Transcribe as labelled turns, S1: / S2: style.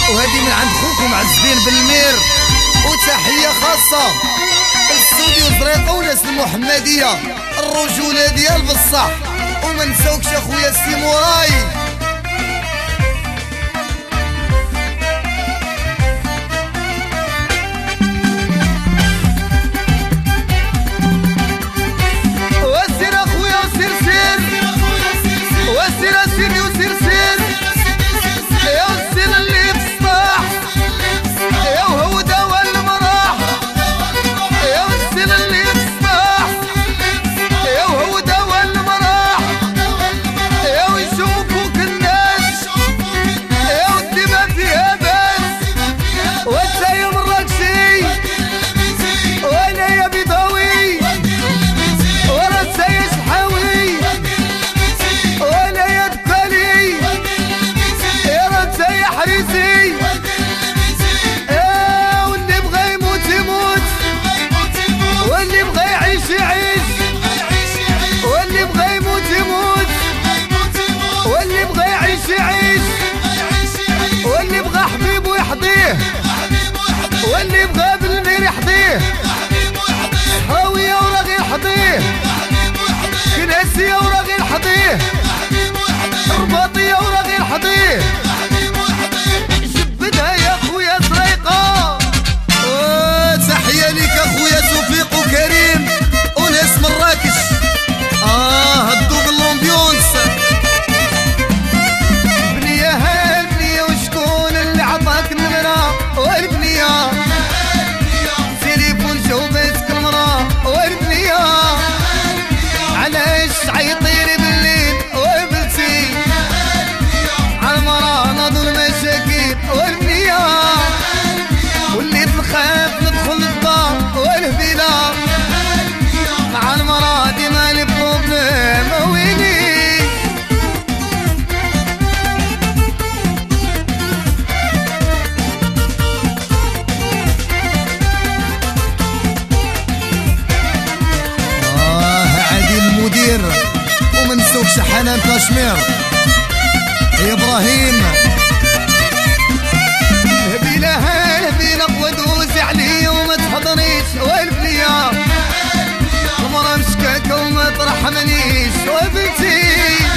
S1: وهذه من عند خوكم عزين بالمير. وتحية خاصة الاستوديو زريقة وناس المحمدية الرجولة ديال بصح. وما نساوكش اخويا السيموراي. وسير اخويا وسير سير وسير سيري وسير سير يا السير اللي بصاح يا وهودا والمراح يا السير اللي بصاح يا وهودا والمراح يا ويشوفوك الناس يا ودي ما فيها باس وانت يا مراكشي وانا يا بيضاوي ورا يا شحاوي وانا يا دكالي يا رانت يا حريسي واللي بغى يموت يموت واللي بغى يعيش يعيش واللي بغى يموت يموت واللي بغى يعيش يعيش واللي بغى حبيبه يحضيه واللي بغى بالمير يحضيه حاوية وراغي يحضيه كناسية وراغي يحضيه رباطية وراغي يحضيه جبدها يا خويا زريقة. تحية ليك اخويا توفيق وكريم وناس مراكش. هدوك الامبيونس بنية هالبنية وشكون اللي عطاك النمرة والبنية تليفون جاوبتك المرا والبنية علاش عيطيري بالليل وبلتي عالمرا ناضوا المشاكل والبنية وليت نخاف ندخل الدار والهبيلة مع المرا ديما لي بروبليم ويلي. عادي المدير وما نسوكش حنان كاشمير يا ابراهيم. هبيلة هالهبيلة ودوزي علي وما تحضنيش والبنية المرا مشكاكة وما ترحمنيش وبنتي